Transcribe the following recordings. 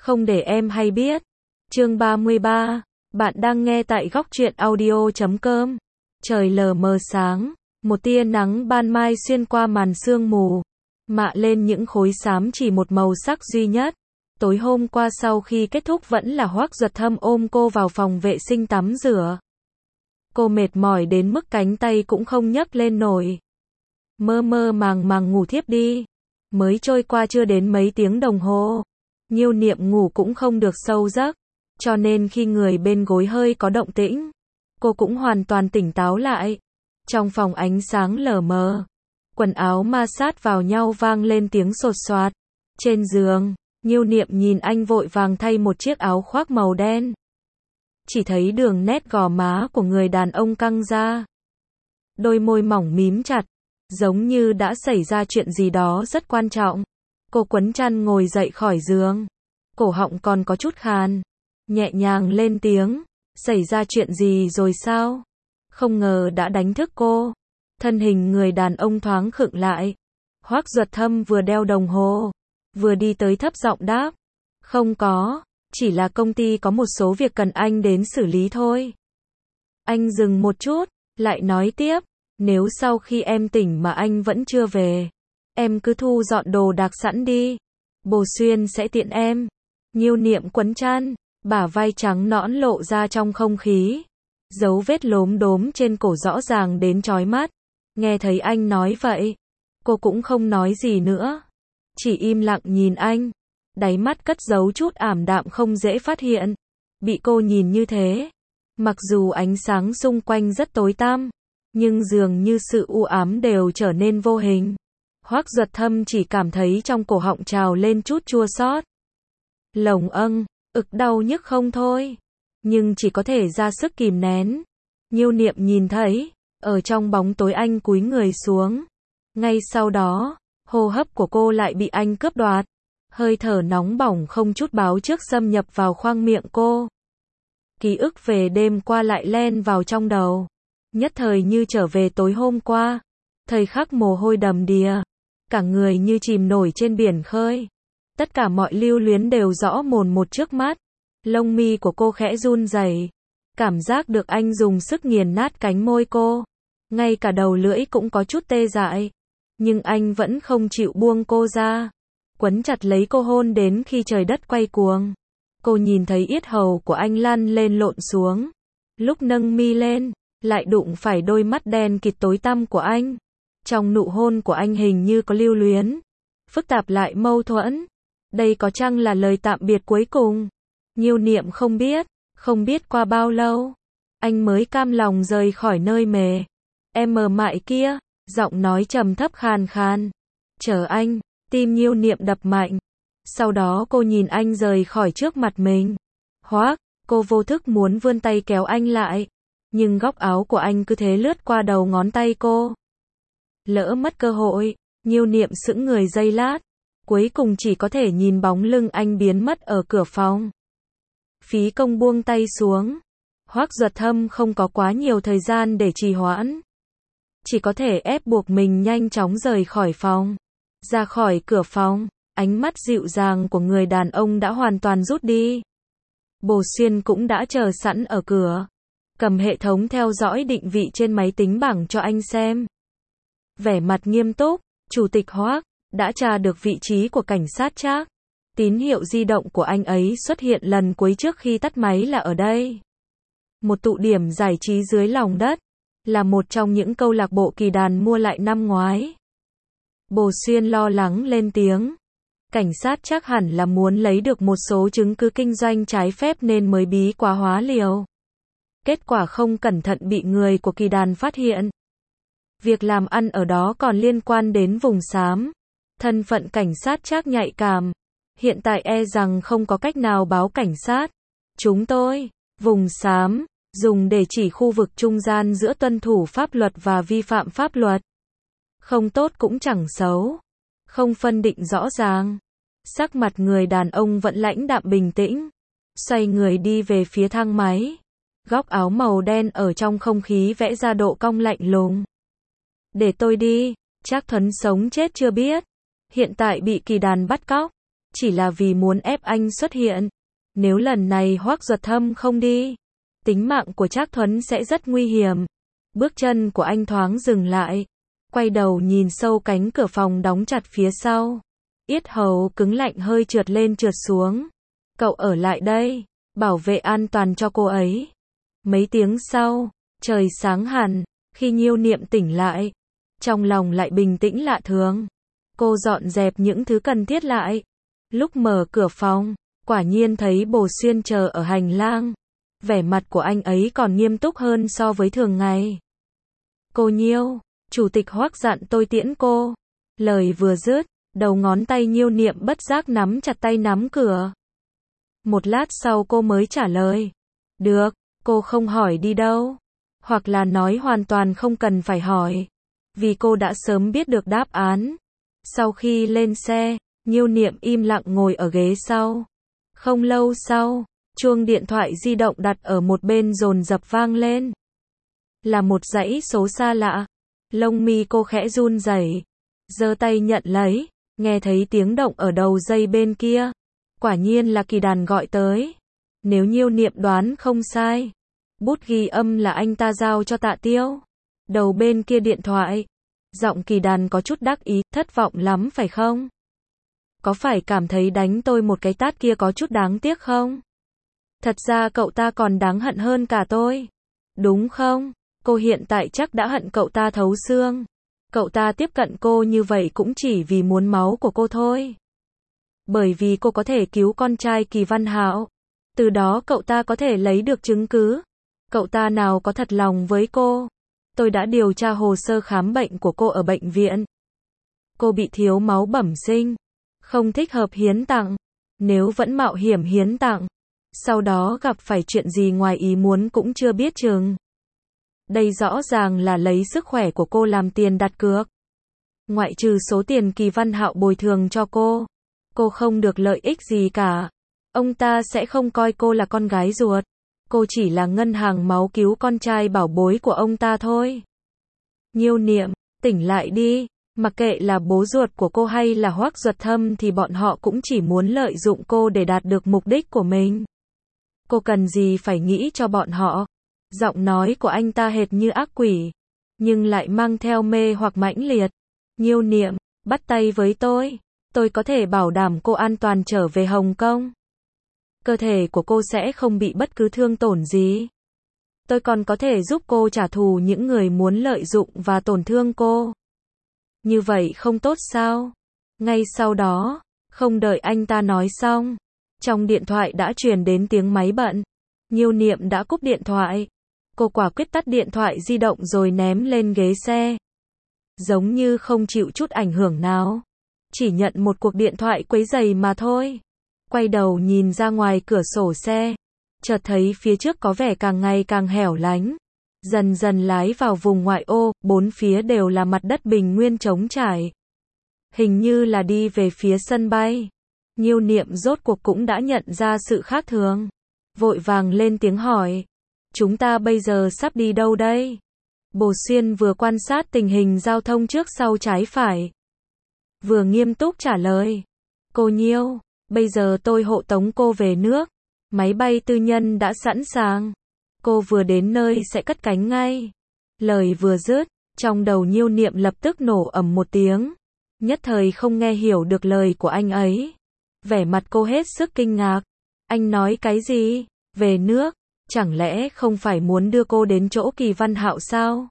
không để em hay biết. Chương 33, bạn đang nghe tại góc truyện audio.com. Trời lờ mờ sáng, một tia nắng ban mai xuyên qua màn sương mù, mạ lên những khối xám chỉ một màu sắc duy nhất. Tối hôm qua sau khi kết thúc vẫn là Hoắc Duật Thâm ôm cô vào phòng vệ sinh tắm rửa. Cô mệt mỏi đến mức cánh tay cũng không nhấc lên nổi. Mơ mơ màng màng ngủ thiếp đi. Mới trôi qua chưa đến mấy tiếng đồng hồ. Nhiêu Niệm ngủ cũng không được sâu giấc, cho nên khi người bên gối hơi có động tĩnh, cô cũng hoàn toàn tỉnh táo lại. Trong phòng ánh sáng lờ mờ, quần áo ma sát vào nhau vang lên tiếng sột soạt. Trên giường, Nhiêu Niệm nhìn anh vội vàng thay một chiếc áo khoác màu đen. Chỉ thấy đường nét gò má của người đàn ông căng ra. Đôi môi mỏng mím chặt, giống như đã xảy ra chuyện gì đó rất quan trọng. Cô quấn chăn ngồi dậy khỏi giường. Cổ họng còn có chút khàn. Nhẹ nhàng lên tiếng. Xảy ra chuyện gì rồi sao? Không ngờ đã đánh thức cô. Thân hình người đàn ông thoáng khựng lại. Hoắc Duật Thâm vừa đeo đồng hồ, vừa đi tới thấp giọng đáp. Không có, chỉ là công ty có một số việc cần anh đến xử lý thôi. Anh dừng một chút, lại nói tiếp. Nếu sau khi em tỉnh mà anh vẫn chưa về, em cứ thu dọn đồ đạc sẵn đi. Bồ Xuyên sẽ tiện em. Nhiêu Niệm quấn chăn, bả vai trắng nõn lộ ra trong không khí. Dấu vết lốm đốm trên cổ rõ ràng đến chói mắt. Nghe thấy anh nói vậy, cô cũng không nói gì nữa. Chỉ im lặng nhìn anh. Đáy mắt cất giấu chút ảm đạm không dễ phát hiện. Bị cô nhìn như thế, mặc dù ánh sáng xung quanh rất tối tăm, nhưng dường như sự u ám đều trở nên vô hình. Hoắc Duật Thâm chỉ cảm thấy trong cổ họng trào lên chút chua xót. Lồng ực đau nhức không thôi, nhưng chỉ có thể ra sức kìm nén. Nhiêu Niệm nhìn thấy, ở trong bóng tối anh cúi người xuống. Ngay sau đó, hô hấp của cô lại bị anh cướp đoạt. Hơi thở nóng bỏng không chút báo trước xâm nhập vào khoang miệng cô. Ký ức về đêm qua lại len vào trong đầu. Nhất thời như trở về tối hôm qua. Thời khắc mồ hôi đầm đìa. Cả người như chìm nổi trên biển khơi. Tất cả mọi lưu luyến đều rõ mồn một trước mắt. Lông mi của cô khẽ run rẩy. Cảm giác được anh dùng sức nghiền nát cánh môi cô. Ngay cả đầu lưỡi cũng có chút tê dại. Nhưng anh vẫn không chịu buông cô ra. Quấn chặt lấy cô hôn đến khi trời đất quay cuồng. Cô nhìn thấy yết hầu của anh lăn lên lộn xuống. Lúc nâng mi lên, lại đụng phải đôi mắt đen kịt tối tăm của anh. Trong nụ hôn của anh hình như có lưu luyến, phức tạp lại mâu thuẫn. Đây có chăng là lời tạm biệt cuối cùng? Nhiêu Niệm không biết qua bao lâu, anh mới cam lòng rời khỏi nơi mề. Em mờ mại kia, giọng nói trầm thấp khàn khàn. Chờ anh, tim Nhiêu Niệm đập mạnh. Sau đó cô nhìn anh rời khỏi trước mặt mình. Hoắc, cô vô thức muốn vươn tay kéo anh lại. Nhưng góc áo của anh cứ thế lướt qua đầu ngón tay cô. Lỡ mất cơ hội, Nhiêu Niệm sững người giây lát. Cuối cùng chỉ có thể nhìn bóng lưng anh biến mất ở cửa phòng. Phí công buông tay xuống. Hoắc Duật Thâm không có quá nhiều thời gian để trì hoãn. Chỉ có thể ép buộc mình nhanh chóng rời khỏi phòng. Ra khỏi cửa phòng, ánh mắt dịu dàng của người đàn ông đã hoàn toàn rút đi. Bồ Xuyên cũng đã chờ sẵn ở cửa. Cầm hệ thống theo dõi định vị trên máy tính bảng cho anh xem. Vẻ mặt nghiêm túc, Chủ tịch Hoắc đã tra được vị trí của cảnh sát Trác. Tín hiệu di động của anh ấy xuất hiện lần cuối trước khi tắt máy là ở đây. Một tụ điểm giải trí dưới lòng đất, là một trong những câu lạc bộ kỳ đàn mua lại năm ngoái. Bồ Xuyên lo lắng lên tiếng. Cảnh sát chắc hẳn là muốn lấy được một số chứng cứ kinh doanh trái phép nên mới bí quá hóa liều. Kết quả không cẩn thận bị người của kỳ đàn phát hiện. Việc làm ăn ở đó còn liên quan đến vùng xám. Thân phận cảnh sát Trác nhạy cảm. Hiện tại e rằng không có cách nào báo cảnh sát. Chúng tôi, vùng xám, dùng để chỉ khu vực trung gian giữa tuân thủ pháp luật và vi phạm pháp luật. Không tốt cũng chẳng xấu. Không phân định rõ ràng. Sắc mặt người đàn ông vẫn lãnh đạm bình tĩnh. Xoay người đi về phía thang máy. Góc áo màu đen ở trong không khí vẽ ra độ cong lạnh lùng. Để tôi đi, Trác Thuấn sống chết chưa biết. Hiện tại bị kỳ đàn bắt cóc. chỉ là vì muốn ép anh xuất hiện. Nếu lần này Hoắc Duật Thâm không đi, tính mạng của Trác Thuấn sẽ rất nguy hiểm. Bước chân của anh thoáng dừng lại, quay đầu nhìn sâu cánh cửa phòng đóng chặt phía sau. Yết hầu cứng lạnh hơi trượt lên trượt xuống. Cậu ở lại đây, bảo vệ an toàn cho cô ấy. Mấy tiếng sau, trời sáng hẳn, khi Nhiêu Niệm tỉnh lại, trong lòng lại bình tĩnh lạ thường. Cô dọn dẹp những thứ cần thiết lại. Lúc mở cửa phòng, quả nhiên thấy Bồ Xuyên chờ ở hành lang. Vẻ mặt của anh ấy còn nghiêm túc hơn so với thường ngày. Cô Nhiêu, Chủ tịch Hoắc dặn tôi tiễn cô. Lời vừa dứt, đầu ngón tay Nhiêu Niệm bất giác nắm chặt tay nắm cửa. Một lát sau cô mới trả lời. Được, cô không hỏi đi đâu. Hoặc là nói hoàn toàn không cần phải hỏi. Vì cô đã sớm biết được đáp án. Sau khi lên xe, Nhiêu Niệm im lặng ngồi ở ghế sau. Không lâu sau, chuông điện thoại di động đặt ở một bên dồn dập vang lên. Là một dãy số xa lạ. Lông mi cô khẽ run rẩy, giơ tay nhận lấy, nghe thấy tiếng động ở đầu dây bên kia. Quả nhiên là Kỳ Đàn gọi tới. Nếu Nhiêu Niệm đoán không sai, bút ghi âm là anh ta giao cho Tạ Tiêu. Đầu bên kia điện thoại, giọng Kỳ Đàn có chút đắc ý, thất vọng lắm phải không? Có phải cảm thấy đánh tôi một cái tát kia có chút đáng tiếc không? Thật ra cậu ta còn đáng hận hơn cả tôi. Đúng không? Cô hiện tại chắc đã hận cậu ta thấu xương. Cậu ta tiếp cận cô như vậy cũng chỉ vì muốn máu của cô thôi. Bởi vì cô có thể cứu con trai Kỳ Văn Hạo. Từ đó cậu ta có thể lấy được chứng cứ. Cậu ta nào có thật lòng với cô. Tôi đã điều tra hồ sơ khám bệnh của cô ở bệnh viện. Cô bị thiếu máu bẩm sinh. Không thích hợp hiến tặng. Nếu vẫn mạo hiểm hiến tặng, sau đó gặp phải chuyện gì ngoài ý muốn cũng chưa biết chừng. Đây rõ ràng là lấy sức khỏe của cô làm tiền đặt cược. Ngoại trừ số tiền Kỳ Văn Hạo bồi thường cho cô không được lợi ích gì cả. Ông ta sẽ không coi cô là con gái ruột. Cô chỉ là ngân hàng máu cứu con trai bảo bối của ông ta thôi. Nhiêu Niệm, tỉnh lại đi. Mặc kệ là bố ruột của cô hay là Hoắc Duật Thâm thì bọn họ cũng chỉ muốn lợi dụng cô để đạt được mục đích của mình. Cô cần gì phải nghĩ cho bọn họ. Giọng nói của anh ta hệt như ác quỷ, nhưng lại mang theo mê hoặc mãnh liệt. Nhiêu Niệm, bắt tay với tôi có thể bảo đảm cô an toàn trở về Hồng Kông. Cơ thể của cô sẽ không bị bất cứ thương tổn gì. Tôi còn có thể giúp cô trả thù những người muốn lợi dụng và tổn thương cô. Như vậy không tốt sao? Ngay sau đó, không đợi anh ta nói xong, trong điện thoại đã truyền đến tiếng máy bận. Nhiêu Niệm đã cúp điện thoại. Cô quả quyết tắt điện thoại di động rồi ném lên ghế xe. Giống như không chịu chút ảnh hưởng nào. Chỉ nhận một cuộc điện thoại quấy rầy mà thôi. Quay đầu nhìn ra ngoài cửa sổ xe. Chợt thấy phía trước có vẻ càng ngày càng hẻo lánh. Dần dần lái vào vùng ngoại ô, bốn phía đều là mặt đất bình nguyên trống trải. Hình như là đi về phía sân bay. Nhiêu Niệm rốt cuộc cũng đã nhận ra sự khác thường. Vội vàng lên tiếng hỏi. Chúng ta bây giờ sắp đi đâu đây? Bồ Xuyên vừa quan sát tình hình giao thông trước sau trái phải. Vừa nghiêm túc trả lời. Cô Nhiêu, bây giờ tôi hộ tống cô về nước. Máy bay tư nhân đã sẵn sàng. Cô vừa đến nơi sẽ cất cánh ngay. Lời vừa dứt, trong đầu Nhiêu Niệm lập tức nổ ầm một tiếng. Nhất thời không nghe hiểu được lời của anh ấy. Vẻ mặt cô hết sức kinh ngạc. Anh nói cái gì? Về nước? Chẳng lẽ không phải muốn đưa cô đến chỗ Kỳ Văn Hạo sao?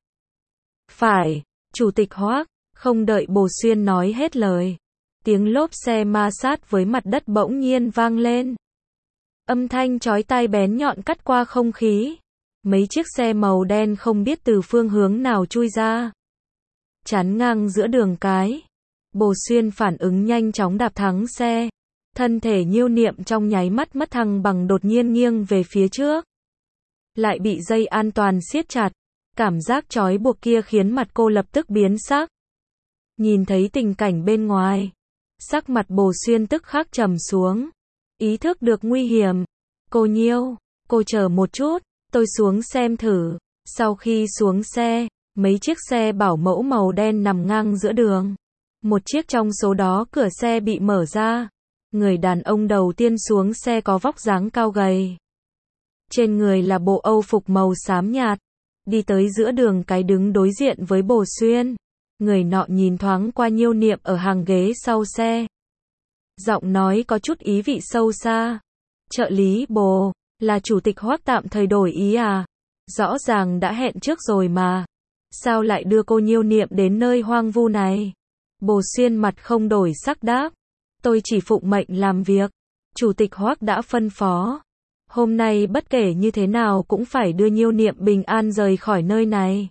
Phải, Chủ tịch Hoắc. Không đợi Bồ Xuyên nói hết lời, tiếng lốp xe ma sát với mặt đất bỗng nhiên vang lên. Âm thanh chói tai bén nhọn cắt qua không khí. Mấy chiếc xe màu đen không biết từ phương hướng nào chui ra, chắn ngang giữa đường cái. Bồ Xuyên phản ứng nhanh chóng đạp thắng xe. Thân thể Nhiêu Niệm trong nháy mắt mất thăng bằng đột nhiên nghiêng về phía trước. Lại bị dây an toàn siết chặt. Cảm giác trói buộc kia khiến mặt cô lập tức biến sắc. Nhìn thấy tình cảnh bên ngoài, sắc mặt Bồ Xuyên tức khắc trầm xuống. Ý thức được nguy hiểm. Cô Nhiêu, cô chờ một chút, tôi xuống xem thử. Sau khi xuống xe, mấy chiếc xe bảo mẫu màu đen nằm ngang giữa đường. Một chiếc trong số đó cửa xe bị mở ra. Người đàn ông đầu tiên xuống xe có vóc dáng cao gầy. Trên người là bộ âu phục màu xám nhạt. Đi tới giữa đường cái đứng đối diện với Bồ Xuyên. Người nọ nhìn thoáng qua Nhiêu Niệm ở hàng ghế sau xe. Giọng nói có chút ý vị sâu xa. Trợ lý Bồ, là chủ tịch Hoắc tạm thời đổi ý à? Rõ ràng đã hẹn trước rồi mà. Sao lại đưa cô Nhiêu Niệm đến nơi hoang vu này? Bồ Xuyên mặt không đổi sắc đáp. Tôi chỉ phụng mệnh làm việc. Chủ tịch Hoắc đã phân phó. Hôm nay bất kể như thế nào cũng phải đưa Nhiêu Niệm bình an rời khỏi nơi này.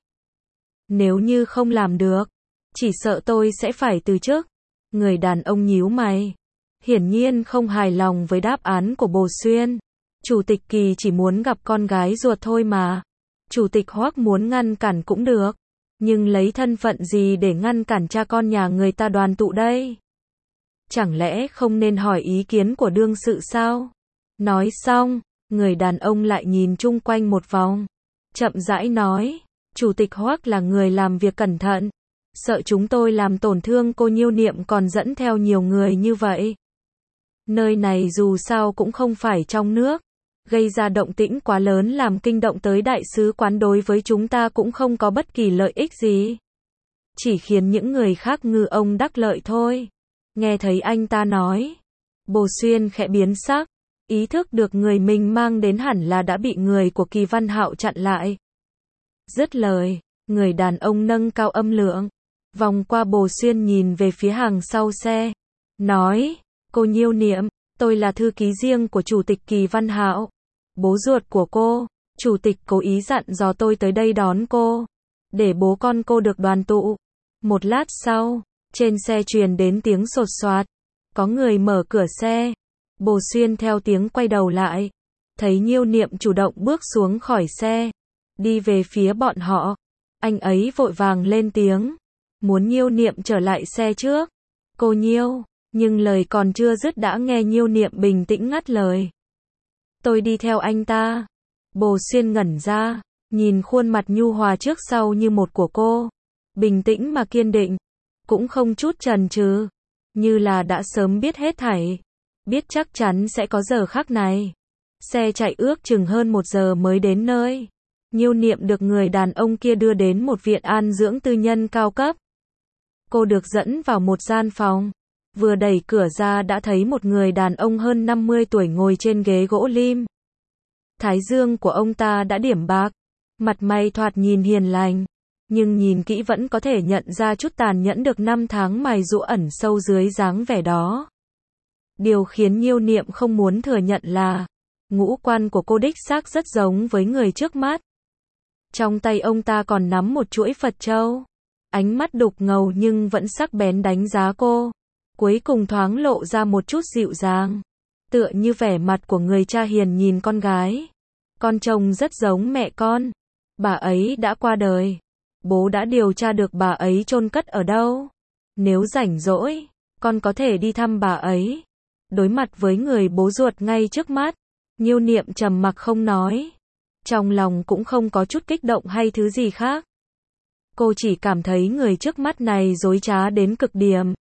Nếu như không làm được, chỉ sợ tôi sẽ phải từ chức. Người đàn ông nhíu mày. Hiển nhiên không hài lòng với đáp án của Bồ Xuyên. Chủ tịch Kỳ chỉ muốn gặp con gái ruột thôi mà. Chủ tịch Hoắc muốn ngăn cản cũng được. Nhưng lấy thân phận gì để ngăn cản cha con nhà người ta đoàn tụ đây? Chẳng lẽ không nên hỏi ý kiến của đương sự sao? Nói xong, người đàn ông lại nhìn chung quanh một vòng. Chậm rãi nói, Chủ tịch Hoắc là người làm việc cẩn thận. Sợ chúng tôi làm tổn thương cô Nhiêu Niệm còn dẫn theo nhiều người như vậy. Nơi này dù sao cũng không phải trong nước. Gây ra động tĩnh quá lớn làm kinh động tới đại sứ quán đối với chúng ta cũng không có bất kỳ lợi ích gì. Chỉ khiến những người khác ngư ông đắc lợi thôi. Nghe thấy anh ta nói. Bồ Xuyên khẽ biến sắc. Ý thức được người mình mang đến hẳn là đã bị người của Kỳ Văn Hạo chặn lại. Dứt lời, người đàn ông nâng cao âm lượng. Vòng qua Bồ Xuyên nhìn về phía hàng sau xe. Nói, cô Nhiêu Niệm, tôi là thư ký riêng của Chủ tịch Kỳ Văn Hạo. Bố ruột của cô, Chủ tịch cố ý dặn dò tôi tới đây đón cô. Để bố con cô được đoàn tụ. Một lát sau, trên xe truyền đến tiếng sột soạt. Có người mở cửa xe. Bồ Xuyên theo tiếng quay đầu lại. Thấy Nhiêu Niệm chủ động bước xuống khỏi xe. Đi về phía bọn họ. Anh ấy vội vàng lên tiếng. Muốn Nhiêu Niệm trở lại xe trước. Cô Nhiêu. Nhưng lời còn chưa dứt đã nghe Nhiêu Niệm bình tĩnh ngắt lời. Tôi đi theo anh ta. Bồ Xuyên ngẩn ra. Nhìn khuôn mặt nhu hòa trước sau như một của cô. Bình tĩnh mà kiên định. Cũng không chút chần chừ. Như là đã sớm biết hết thảy. Biết chắc chắn sẽ có giờ khắc này. Xe chạy ước chừng hơn 1 giờ mới đến nơi. Nhiêu Niệm được người đàn ông kia đưa đến một viện an dưỡng tư nhân cao cấp. Cô được dẫn vào một gian phòng. Vừa đẩy cửa ra đã thấy một người đàn ông hơn 50 tuổi ngồi trên ghế gỗ lim. Thái dương của ông ta đã điểm bạc. Mặt mày thoạt nhìn hiền lành. Nhưng nhìn kỹ vẫn có thể nhận ra chút tàn nhẫn được 5 tháng mài giũa ẩn sâu dưới dáng vẻ đó. Điều khiến Nhiêu Niệm không muốn thừa nhận là ngũ quan của cô đích xác rất giống với người trước mắt. Trong tay ông ta còn nắm một chuỗi Phật châu. Ánh mắt đục ngầu nhưng vẫn sắc bén đánh giá cô. Cuối cùng thoáng lộ ra một chút dịu dàng. Tựa như vẻ mặt của người cha hiền nhìn con gái. Con trông rất giống mẹ con. Bà ấy đã qua đời. Bố đã điều tra được bà ấy chôn cất ở đâu. Nếu rảnh rỗi, con có thể đi thăm bà ấy. Đối mặt với người bố ruột ngay trước mắt. Nhiêu Niệm trầm mặc không nói. Trong lòng cũng không có chút kích động hay thứ gì khác. Cô chỉ cảm thấy người trước mắt này dối trá đến cực điểm.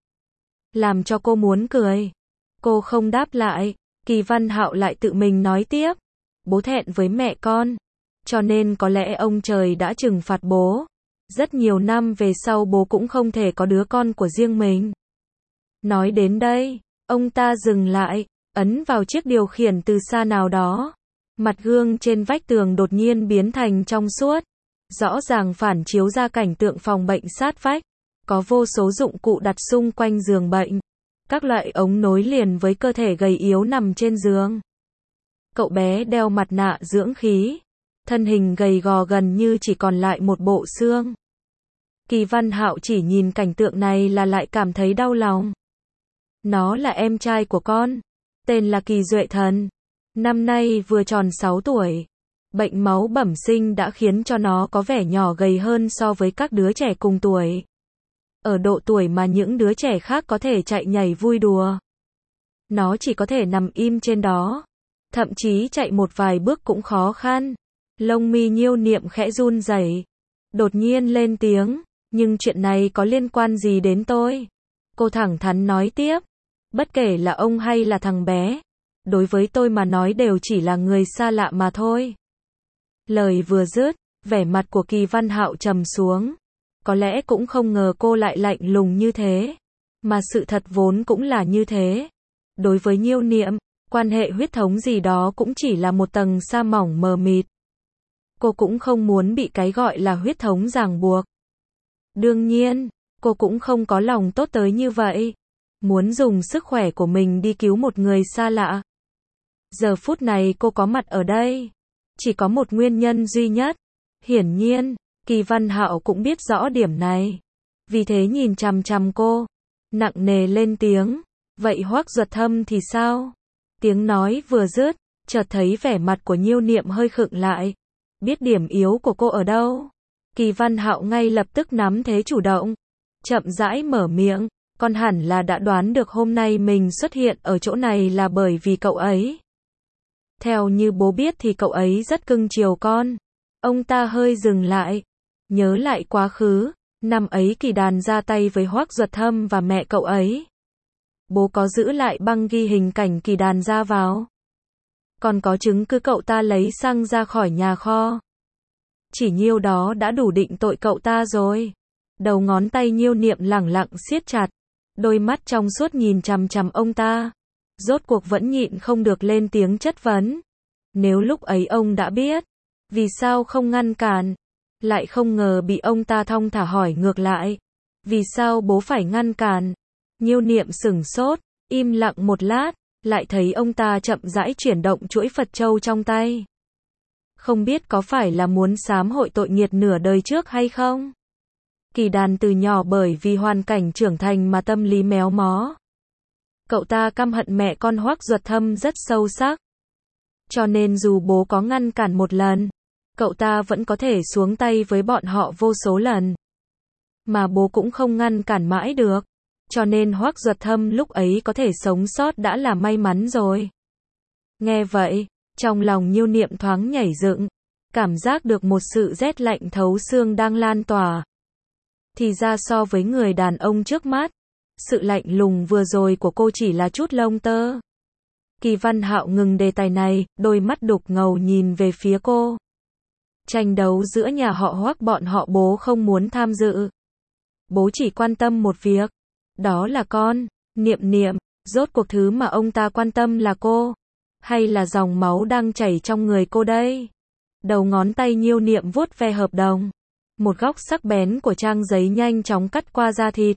Làm cho cô muốn cười. Cô không đáp lại. Kỳ Văn Hạo lại tự mình nói tiếp. Bố thẹn với mẹ con. Cho nên có lẽ ông trời đã trừng phạt bố. Rất nhiều năm về sau bố cũng không thể có đứa con của riêng mình. Nói đến đây, ông ta dừng lại, ấn vào chiếc điều khiển từ xa nào đó. Mặt gương trên vách tường đột nhiên biến thành trong suốt. Rõ ràng phản chiếu ra cảnh tượng phòng bệnh sát vách. Có vô số dụng cụ đặt xung quanh giường bệnh. Các loại ống nối liền với cơ thể gầy yếu nằm trên giường. Cậu bé đeo mặt nạ dưỡng khí. Thân hình gầy gò gần như chỉ còn lại một bộ xương. Kỳ Văn Hạo chỉ nhìn cảnh tượng này là lại cảm thấy đau lòng. Nó là em trai của con. Tên là Kỳ Duệ Thần. Năm nay vừa tròn 6 tuổi. Bệnh máu bẩm sinh đã khiến cho nó có vẻ nhỏ gầy hơn so với các đứa trẻ cùng tuổi. Ở độ tuổi mà những đứa trẻ khác có thể chạy nhảy vui đùa. Nó chỉ có thể nằm im trên đó. Thậm chí chạy một vài bước cũng khó khăn. Lông mi Nhiêu Niệm khẽ run rẩy. Đột nhiên lên tiếng. Nhưng chuyện này có liên quan gì đến tôi? Cô thẳng thắn nói tiếp. Bất kể là ông hay là thằng bé, đối với tôi mà nói đều chỉ là người xa lạ mà thôi. Lời vừa dứt, vẻ mặt của Kỳ Văn Hạo trầm xuống. Có lẽ cũng không ngờ cô lại lạnh lùng như thế. Mà sự thật vốn cũng là như thế. Đối với Nhiêu Niệm, quan hệ huyết thống gì đó cũng chỉ là một tầng sa mỏng mờ mịt. Cô cũng không muốn bị cái gọi là huyết thống ràng buộc. Đương nhiên, cô cũng không có lòng tốt tới như vậy. Muốn dùng sức khỏe của mình đi cứu một người xa lạ. Giờ phút này cô có mặt ở đây. Chỉ có một nguyên nhân duy nhất. Hiển nhiên, Kỳ Văn Hạo cũng biết rõ điểm này. Vì thế nhìn chằm chằm cô. Nặng nề lên tiếng. Vậy Hoắc Duật Thâm thì sao? Tiếng nói vừa dứt, chợt thấy vẻ mặt của Nhiêu Niệm hơi khựng lại. Biết điểm yếu của cô ở đâu? Kỳ Văn Hạo ngay lập tức nắm thế chủ động. Chậm rãi mở miệng. Con hẳn là đã đoán được hôm nay mình xuất hiện ở chỗ này là bởi vì cậu ấy. Theo như bố biết thì cậu ấy rất cưng chiều con. Ông ta hơi dừng lại. Nhớ lại quá khứ. Năm ấy Kỳ Đàn ra tay với Hoắc Duật Thâm và mẹ cậu ấy. Bố có giữ lại băng ghi hình cảnh Kỳ Đàn ra vào. Còn có chứng cứ cậu ta lấy xăng ra khỏi nhà kho. Chỉ nhiêu đó đã đủ định tội cậu ta rồi. Đầu ngón tay Nhiêu Niệm lẳng lặng siết chặt. Đôi mắt trong suốt nhìn chằm chằm ông ta. Rốt cuộc vẫn nhịn không được lên tiếng chất vấn. Nếu lúc ấy ông đã biết, vì sao không ngăn cản? Lại không ngờ bị ông ta thong thả hỏi ngược lại. Vì sao bố phải ngăn cản? Nhiêu Niệm sửng sốt, im lặng một lát, lại thấy ông ta chậm rãi chuyển động chuỗi Phật châu trong tay. Không biết có phải là muốn sám hội tội nghiệt nửa đời trước hay không? Kỳ Đàn từ nhỏ bởi vì hoàn cảnh trưởng thành mà tâm lý méo mó. Cậu ta căm hận mẹ con Hoắc Duật Thâm rất sâu sắc. Cho nên dù bố có ngăn cản một lần, cậu ta vẫn có thể xuống tay với bọn họ vô số lần. Mà bố cũng không ngăn cản mãi được. Cho nên Hoắc Duật Thâm lúc ấy có thể sống sót đã là may mắn rồi. Nghe vậy, trong lòng Nhiêu Niệm thoáng nhảy dựng. Cảm giác được một sự rét lạnh thấu xương đang lan tỏa. Thì ra so với người đàn ông trước mắt, sự lạnh lùng vừa rồi của cô chỉ là chút lông tơ. Kỳ Văn Hạo ngừng đề tài này, đôi mắt đục ngầu nhìn về phía cô. Tranh đấu giữa nhà họ Hoắc bọn họ bố không muốn tham dự. Bố chỉ quan tâm một việc. Đó là con, Niệm Niệm. Rốt cuộc thứ mà ông ta quan tâm là cô. Hay là dòng máu đang chảy trong người cô đây? Đầu ngón tay Nhiêu Niệm vuốt ve hợp đồng. Một góc sắc bén của trang giấy nhanh chóng cắt qua da thịt.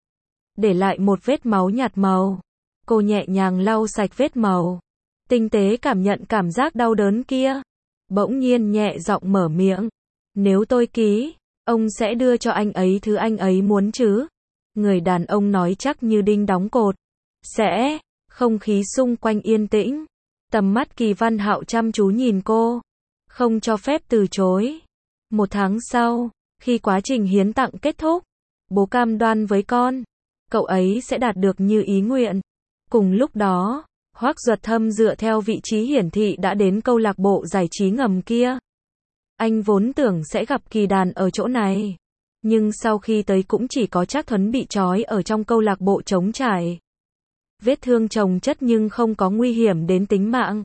Để lại một vết máu nhạt màu. Cô nhẹ nhàng lau sạch vết màu. Tinh tế cảm nhận cảm giác đau đớn kia. Bỗng nhiên nhẹ giọng mở miệng. Nếu tôi ký, ông sẽ đưa cho anh ấy thứ anh ấy muốn chứ? Người đàn ông nói chắc như đinh đóng cột. Sẽ. Không khí xung quanh yên tĩnh. Tầm mắt Kỳ Văn Hạo chăm chú nhìn cô. Không cho phép từ chối. Một tháng sau, khi quá trình hiến tặng kết thúc, bố cam đoan với con, cậu ấy sẽ đạt được như ý nguyện. Cùng lúc đó, Hoắc Duật Thâm dựa theo vị trí hiển thị đã đến câu lạc bộ giải trí ngầm kia. Anh vốn tưởng sẽ gặp Kỳ Đàn ở chỗ này. Nhưng sau khi tới cũng chỉ có Trác Thuấn bị trói ở trong câu lạc bộ trống trải. Vết thương chồng chất nhưng không có nguy hiểm đến tính mạng.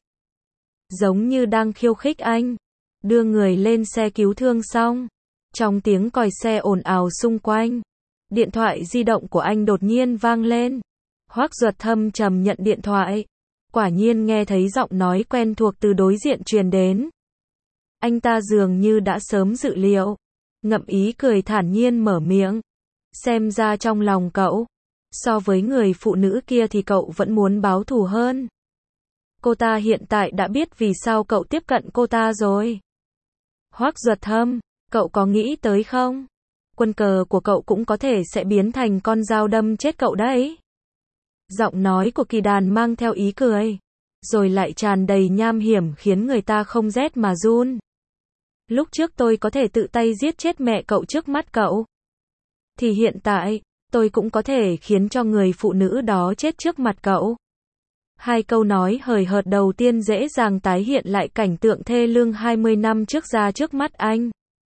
Giống như đang khiêu khích anh. Đưa người lên xe cứu thương xong. Trong tiếng còi xe ồn ào xung quanh. Điện thoại di động của anh đột nhiên vang lên. Hoắc Duật Thâm trầm nhận điện thoại. Quả nhiên nghe thấy giọng nói quen thuộc từ đối diện truyền đến. Anh ta dường như đã sớm dự liệu. Ngậm ý cười thản nhiên mở miệng. Xem ra trong lòng cậu, so với người phụ nữ kia thì cậu vẫn muốn báo thù hơn. Cô ta hiện tại đã biết vì sao cậu tiếp cận cô ta rồi. Hoắc Duật Thâm, cậu có nghĩ tới không? Quân cờ của cậu cũng có thể sẽ biến thành con dao đâm chết cậu đấy. Giọng nói của Kỳ Đàn mang theo ý cười, rồi lại tràn đầy nham hiểm khiến người ta không rét mà run. Lúc trước tôi có thể tự tay giết chết mẹ cậu trước mắt cậu. Thì hiện tại, tôi cũng có thể khiến cho người phụ nữ đó chết trước mặt cậu. Hai câu nói hời hợt đầu tiên dễ dàng tái hiện lại cảnh tượng thê lương 20 năm trước ra trước mắt anh.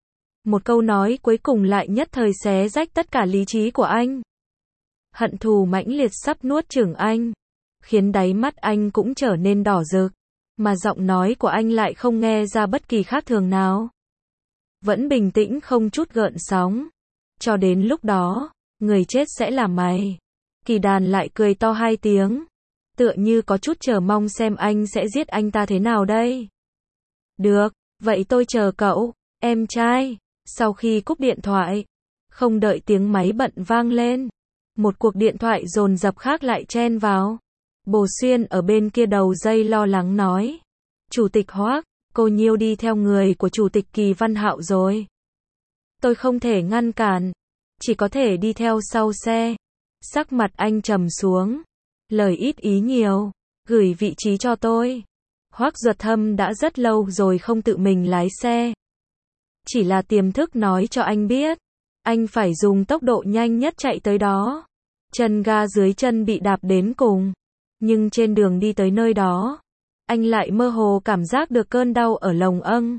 Một câu nói cuối cùng lại nhất thời xé rách tất cả lý trí của anh. Hận thù mãnh liệt sắp nuốt chửng anh. khiến đáy mắt anh cũng trở nên đỏ rực, mà giọng nói của anh lại không nghe ra bất kỳ khác thường nào. Vẫn bình tĩnh không chút gợn sóng. Cho đến lúc đó, người chết sẽ là mày. Kỳ Đàn lại cười to 2 tiếng, tựa như có chút chờ mong xem anh sẽ giết anh ta thế nào đây. Được, vậy tôi chờ cậu, em trai. Sau khi cúp điện thoại, không đợi tiếng máy bận vang lên, một cuộc điện thoại dồn dập khác lại chen vào. Bồ Xuyên ở bên kia đầu dây lo lắng nói. Chủ tịch Hoác, cô Nhiêu đi theo người của Chủ tịch Kỳ Văn Hạo rồi. Tôi không thể ngăn cản, chỉ có thể đi theo sau xe. Sắc mặt anh trầm xuống, lời ít ý nhiều, gửi vị trí cho tôi. Hoác Duật Thâm đã rất lâu rồi không tự mình lái xe. Chỉ là tiềm thức nói cho anh biết, anh phải dùng tốc độ nhanh nhất chạy tới đó. Chân ga dưới chân bị đạp đến cùng, nhưng trên đường đi tới nơi đó, anh lại mơ hồ cảm giác được cơn đau ở lồng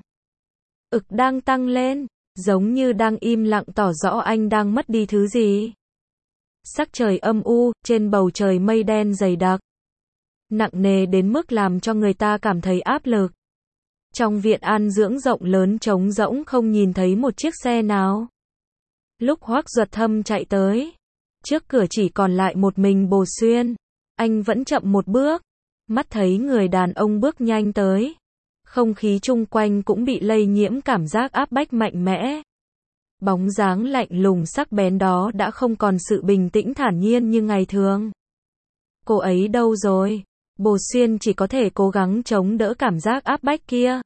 ực đang tăng lên, giống như đang im lặng tỏ rõ anh đang mất đi thứ gì. Sắc trời âm u, trên bầu trời mây đen dày đặc, nặng nề đến mức làm cho người ta cảm thấy áp lực. Trong viện an dưỡng rộng lớn trống rỗng không nhìn thấy một chiếc xe nào. Lúc Hoác Duật Thâm chạy tới, trước cửa chỉ còn lại một mình Bồ Xuyên. Anh vẫn chậm một bước, mắt thấy người đàn ông bước nhanh tới. Không khí chung quanh cũng bị lây nhiễm cảm giác áp bách mạnh mẽ. Bóng dáng lạnh lùng sắc bén đó đã không còn sự bình tĩnh thản nhiên như ngày thường. Cô ấy đâu rồi? Bồ Xuyên chỉ có thể cố gắng chống đỡ cảm giác áp bách kia.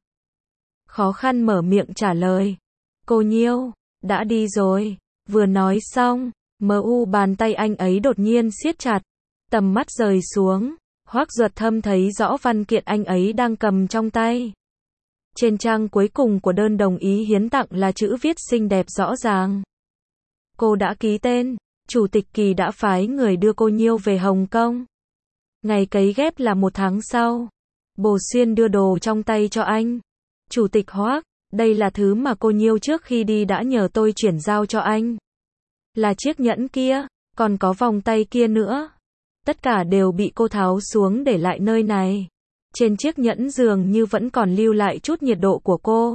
Khó khăn mở miệng trả lời. Cô Nhiêu, đã đi rồi. Vừa nói xong, bàn tay anh ấy đột nhiên siết chặt. Tầm mắt rời xuống, Hoác Duật Thâm thấy rõ văn kiện anh ấy đang cầm trong tay. Trên trang cuối cùng của đơn đồng ý hiến tặng là chữ viết xinh đẹp rõ ràng. Cô đã ký tên, Chủ tịch Kỳ đã phái người đưa cô Nhiêu về Hồng Kông. Ngày cấy ghép là 1 tháng sau. Bồ Xuyên đưa đồ trong tay cho anh. Chủ tịch Hoác, đây là thứ mà cô Nhiêu trước khi đi đã nhờ tôi chuyển giao cho anh. Là chiếc nhẫn kia, còn có vòng tay kia nữa. Tất cả đều bị cô tháo xuống để lại nơi này. Trên chiếc nhẫn dường như vẫn còn lưu lại chút nhiệt độ của cô.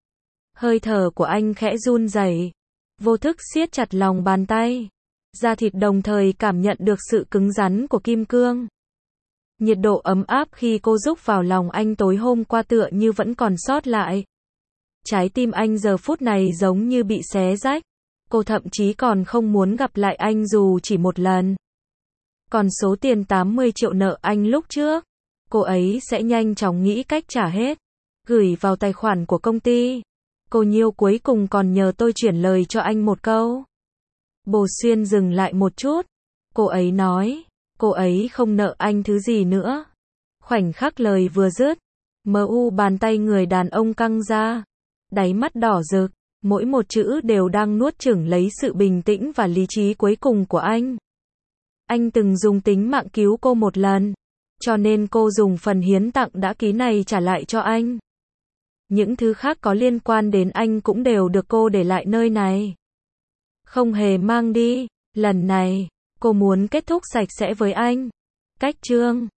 Hơi thở của anh khẽ run rẩy, vô thức siết chặt lòng bàn tay. Da thịt đồng thời cảm nhận được sự cứng rắn của kim cương. Nhiệt độ ấm áp khi cô rúc vào lòng anh tối hôm qua tựa như vẫn còn sót lại. Trái tim anh giờ phút này giống như bị xé rách. Cô thậm chí còn không muốn gặp lại anh dù chỉ một lần. Còn số tiền 80 triệu nợ anh lúc trước, cô ấy sẽ nhanh chóng nghĩ cách trả hết, gửi vào tài khoản của công ty. Cô Nhiêu cuối cùng còn nhờ tôi chuyển lời cho anh một câu. Bồ Xuyên dừng lại một chút. Cô ấy nói, cô ấy không nợ anh thứ gì nữa. Khoảnh khắc lời vừa dứt, bàn tay người đàn ông căng ra, đáy mắt đỏ rực, mỗi một chữ đều đang nuốt chửng lấy sự bình tĩnh và lý trí cuối cùng của anh. Anh từng dùng tính mạng cứu cô một lần, cho nên cô dùng phần hiến tặng đã ký này trả lại cho anh. Những thứ khác có liên quan đến anh cũng đều được cô để lại nơi này. Không hề mang đi, lần này, cô muốn kết thúc sạch sẽ với anh. Cách chương